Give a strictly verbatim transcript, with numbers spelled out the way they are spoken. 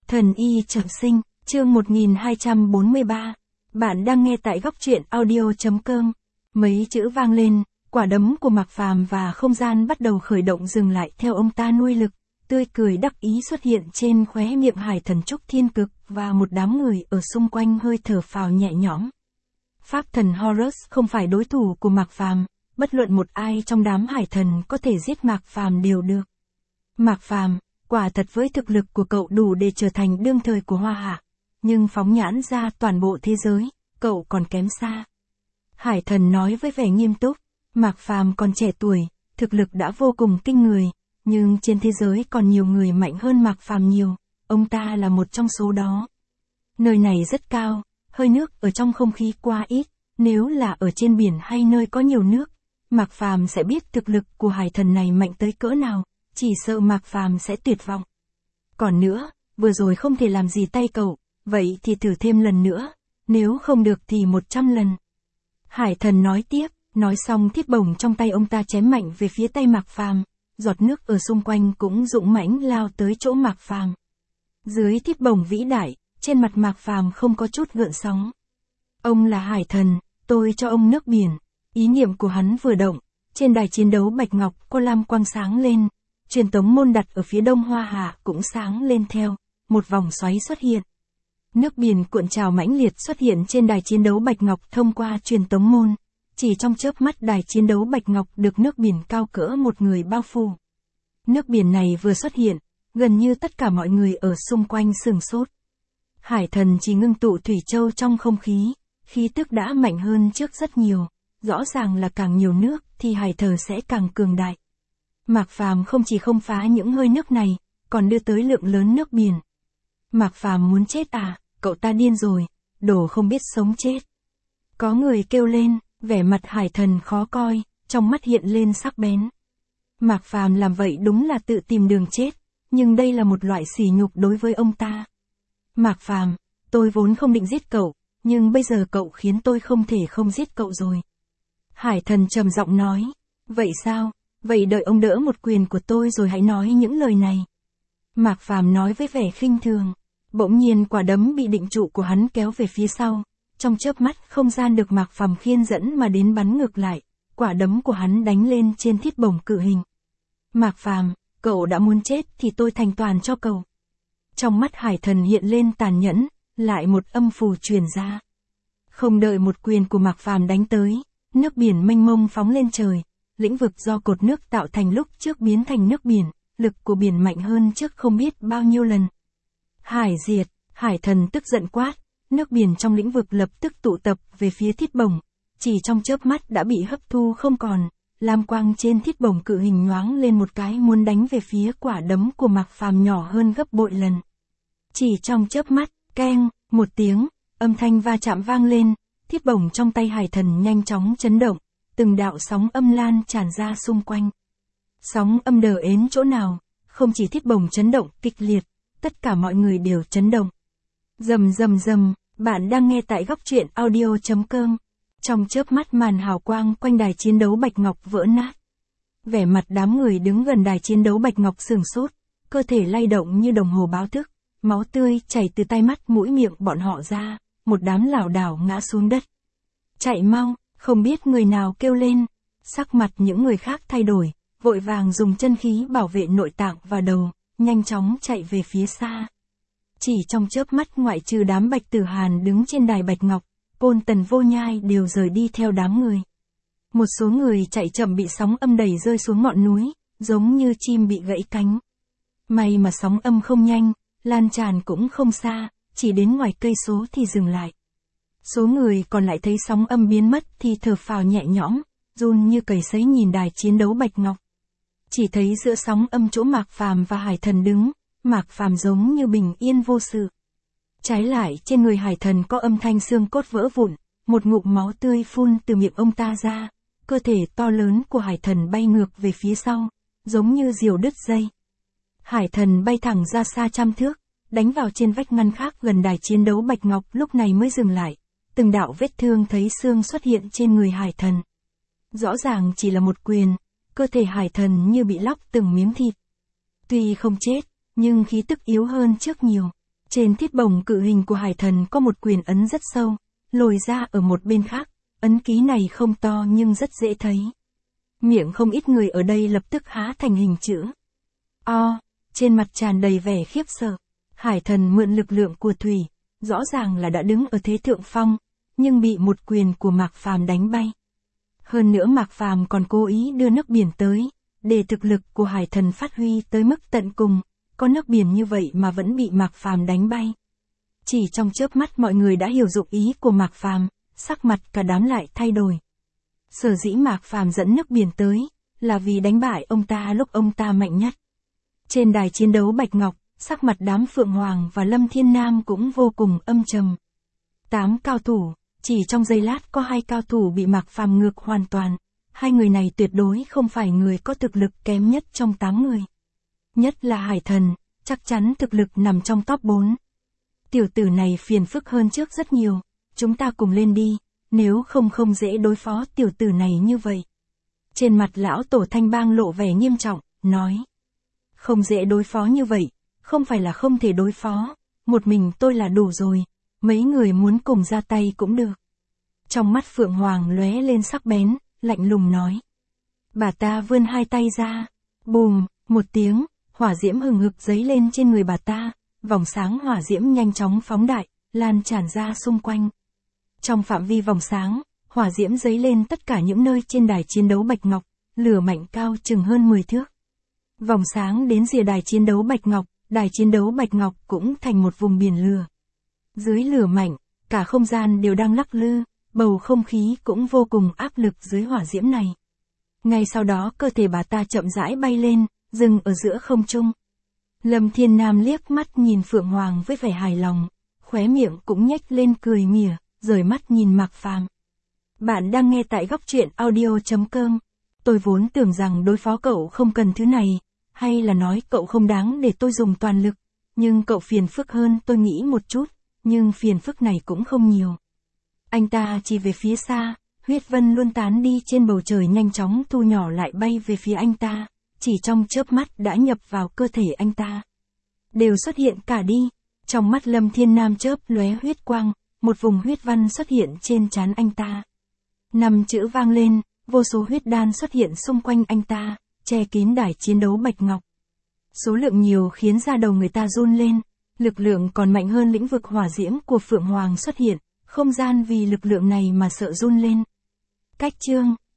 Thần y trọng sinh, chương một nghìn hai trăm bốn mươi ba. Bạn đang nghe tại góc truyện audio.com. Mấy chữ vang lên, quả đấm của Mạc Phàm và không gian bắt đầu khởi động dừng lại theo ông ta nuôi lực, tươi cười đắc ý xuất hiện trên khóe miệng Hải Thần Trúc Thiên Cực và một đám người ở xung quanh hơi thở phào nhẹ nhõm. Pháp thần Horus không phải đối thủ của Mạc Phàm, bất luận một ai trong đám hải thần có thể giết Mạc Phàm đều được. Mạc Phàm, quả thật với thực lực của cậu đủ để trở thành đương thời của Hoa Hạ, nhưng phóng nhãn ra toàn bộ thế giới, cậu còn kém xa. Hải thần nói với vẻ nghiêm túc, Mạc Phàm còn trẻ tuổi, thực lực đã vô cùng kinh người, nhưng trên thế giới còn nhiều người mạnh hơn Mạc Phàm nhiều, ông ta là một trong số đó. Nơi này rất cao, hơi nước ở trong không khí quá ít, nếu là ở trên biển hay nơi có nhiều nước, Mạc Phàm sẽ biết thực lực của hải thần này mạnh tới cỡ nào, chỉ sợ Mạc Phàm sẽ tuyệt vọng. Còn nữa, vừa rồi không thể làm gì tay cậu, vậy thì thử thêm lần nữa, nếu không được thì một trăm lần. Hải thần nói tiếp, nói xong thiết bổng trong tay ông ta chém mạnh về phía tay Mạc Phàm, giọt nước ở xung quanh cũng dũng mãnh lao tới chỗ Mạc Phàm. Dưới thiết bổng vĩ đại, trên mặt Mạc Phàm không có chút gợn sóng. Ông là hải thần, tôi cho ông nước biển. Ý niệm của hắn vừa động, trên đài chiến đấu bạch ngọc có lam quang sáng lên, truyền tống môn đặt ở phía đông Hoa Hạ cũng sáng lên theo, một vòng xoáy xuất hiện. Nước biển cuộn trào mãnh liệt xuất hiện trên đài chiến đấu bạch ngọc thông qua truyền tống môn, chỉ trong chớp mắt đài chiến đấu bạch ngọc được nước biển cao cỡ một người bao phủ. Nước biển này vừa xuất hiện, gần như tất cả mọi người ở xung quanh sửng sốt. Hải thần chỉ ngưng tụ thủy châu trong không khí, khí tức đã mạnh hơn trước rất nhiều, rõ ràng là càng nhiều nước thì hải thần sẽ càng cường đại. Mạc Phàm không chỉ không phá những hơi nước này, còn đưa tới lượng lớn nước biển. Mạc Phàm muốn chết à, cậu ta điên rồi, đồ không biết sống chết. Có người kêu lên, vẻ mặt hải thần khó coi, trong mắt hiện lên sắc bén. Mạc Phàm làm vậy đúng là tự tìm đường chết, nhưng đây là một loại sỉ nhục đối với ông ta. Mạc Phàm, tôi vốn không định giết cậu, nhưng bây giờ cậu khiến tôi không thể không giết cậu rồi. Hải thần trầm giọng nói, vậy sao, vậy đợi ông đỡ một quyền của tôi rồi hãy nói những lời này. Mạc Phàm nói với vẻ khinh thường, bỗng nhiên quả đấm bị định trụ của hắn kéo về phía sau, trong chớp mắt không gian được Mạc Phàm khiên dẫn mà đến bắn ngược lại, quả đấm của hắn đánh lên trên thiết bổng cự hình. Mạc Phàm, cậu đã muốn chết thì tôi thành toàn cho cậu. Trong mắt hải thần hiện lên tàn nhẫn, lại một âm phù truyền ra. Không đợi một quyền của Mạc Phàm đánh tới, nước biển mênh mông phóng lên trời, lĩnh vực do cột nước tạo thành lúc trước biến thành nước biển, lực của biển mạnh hơn trước không biết bao nhiêu lần. Hải diệt, hải thần tức giận quát, nước biển trong lĩnh vực lập tức tụ tập về phía thiết bổng, chỉ trong chớp mắt đã bị hấp thu không còn, lam quang trên thiết bổng cự hình nhoáng lên một cái muốn đánh về phía quả đấm của Mạc Phàm nhỏ hơn gấp bội lần. Chỉ trong chớp mắt, keng, một tiếng, âm thanh va chạm vang lên, thiết bổng trong tay hải thần nhanh chóng chấn động, từng đạo sóng âm lan tràn ra xung quanh. Sóng âm đờ ến chỗ nào, không chỉ thiết bổng chấn động kịch liệt, tất cả mọi người đều chấn động. Rầm rầm rầm, bạn đang nghe tại góc truyện audio.com. Trong chớp mắt màn hào quang quanh đài chiến đấu bạch ngọc vỡ nát. Vẻ mặt đám người đứng gần đài chiến đấu bạch ngọc sửng sốt, cơ thể lay động như đồng hồ báo thức, máu tươi chảy từ tai mắt mũi miệng bọn họ ra, một đám lảo đảo ngã xuống đất. Chạy mau, không biết người nào kêu lên, sắc mặt những người khác thay đổi, vội vàng dùng chân khí bảo vệ nội tạng và đầu, nhanh chóng chạy về phía xa. Chỉ trong chớp mắt ngoại trừ đám Bạch Tử Hàn đứng trên đài bạch ngọc, Côn Tần Vô Nhai đều rời đi theo đám người. Một số người chạy chậm bị sóng âm đẩy rơi xuống ngọn núi, giống như chim bị gãy cánh. May mà sóng âm không nhanh, lan tràn cũng không xa, chỉ đến ngoài cây số thì dừng lại. Số người còn lại thấy sóng âm biến mất thì thở phào nhẹ nhõm, run như cầy sấy nhìn đài chiến đấu bạch ngọc. Chỉ thấy giữa sóng âm chỗ Mạc Phàm và hải thần đứng, Mạc Phàm giống như bình yên vô sự. Trái lại trên người hải thần có âm thanh xương cốt vỡ vụn, một ngụm máu tươi phun từ miệng ông ta ra, cơ thể to lớn của hải thần bay ngược về phía sau, giống như diều đứt dây. Hải thần bay thẳng ra xa trăm thước, đánh vào trên vách ngăn khác gần đài chiến đấu bạch ngọc lúc này mới dừng lại, từng đạo vết thương thấy xương xuất hiện trên người hải thần. Rõ ràng chỉ là một quyền, cơ thể hải thần như bị lóc từng miếng thịt. Tuy không chết, nhưng khí tức yếu hơn trước nhiều. Trên thiết bổng cự hình của hải thần có một quyền ấn rất sâu, lồi ra ở một bên khác, ấn ký này không to nhưng rất dễ thấy. Miệng không ít người ở đây lập tức há thành hình chữ O, trên mặt tràn đầy vẻ khiếp sợ. Hải thần mượn lực lượng của thủy, rõ ràng là đã đứng ở thế thượng phong, nhưng bị một quyền của Mạc Phàm đánh bay. Hơn nữa Mạc Phàm còn cố ý đưa nước biển tới, để thực lực của hải thần phát huy tới mức tận cùng, có nước biển như vậy mà vẫn bị Mạc Phàm đánh bay. Chỉ trong chớp mắt mọi người đã hiểu dụng ý của Mạc Phàm, sắc mặt cả đám lại thay đổi. Sở dĩ Mạc Phàm dẫn nước biển tới, là vì đánh bại ông ta lúc ông ta mạnh nhất. Trên đài chiến đấu Bạch Ngọc, sắc mặt đám Phượng Hoàng và Lâm Thiên Nam cũng vô cùng âm trầm. Tám cao thủ, chỉ trong giây lát có hai cao thủ bị Mạc Phàm ngược hoàn toàn. Hai người này tuyệt đối không phải người có thực lực kém nhất trong tám người. Nhất là hải thần, chắc chắn thực lực nằm trong top bốn. Tiểu tử này phiền phức hơn trước rất nhiều, chúng ta cùng lên đi, nếu không không dễ đối phó tiểu tử này như vậy. Trên mặt lão tổ Thanh Bang lộ vẻ nghiêm trọng, nói. Không dễ đối phó như vậy, không phải là không thể đối phó, một mình tôi là đủ rồi, mấy người muốn cùng ra tay cũng được. Trong mắt Phượng Hoàng lóe lên sắc bén, lạnh lùng nói. Bà ta vươn hai tay ra, bùm, một tiếng, hỏa diễm hừng hực dấy lên trên người bà ta, vòng sáng hỏa diễm nhanh chóng phóng đại, lan tràn ra xung quanh. Trong phạm vi vòng sáng, hỏa diễm dấy lên tất cả những nơi trên đài chiến đấu Bạch Ngọc, lửa mạnh cao chừng hơn mười thước. Vòng sáng đến rìa đài chiến đấu Bạch Ngọc, đài chiến đấu Bạch Ngọc cũng thành một vùng biển lửa. Dưới lửa mạnh, cả không gian đều đang lắc lư, bầu không khí cũng vô cùng áp lực dưới hỏa diễm này. Ngay sau đó cơ thể bà ta chậm rãi bay lên, dừng ở giữa không trung. Lâm Thiên Nam liếc mắt nhìn Phượng Hoàng với vẻ hài lòng, khóe miệng cũng nhếch lên cười mỉa, rời mắt nhìn Mạc Phàm. Bạn đang nghe tại góc truyện audio chấm com. Tôi vốn tưởng rằng đối phó cậu không cần thứ này, hay là nói cậu không đáng để tôi dùng toàn lực, nhưng cậu phiền phức hơn tôi nghĩ một chút, nhưng phiền phức này cũng không nhiều. Anh ta chỉ về phía xa, huyết vân luôn tán đi trên bầu trời nhanh chóng thu nhỏ lại bay về phía anh ta, chỉ trong chớp mắt đã nhập vào cơ thể anh ta. Đều xuất hiện cả đi, trong mắt Lâm Thiên Nam chớp lóe huyết quang, một vùng huyết văn xuất hiện trên trán anh ta. Năm chữ vang lên, vô số huyết đan xuất hiện xung quanh anh ta, che kín đài chiến đấu Bạch Ngọc. Số lượng nhiều khiến da đầu người ta run lên, lực lượng còn mạnh hơn lĩnh vực hỏa diễm của Phượng Hoàng xuất hiện, không gian vì lực lượng này mà sợ run lên. Cách chương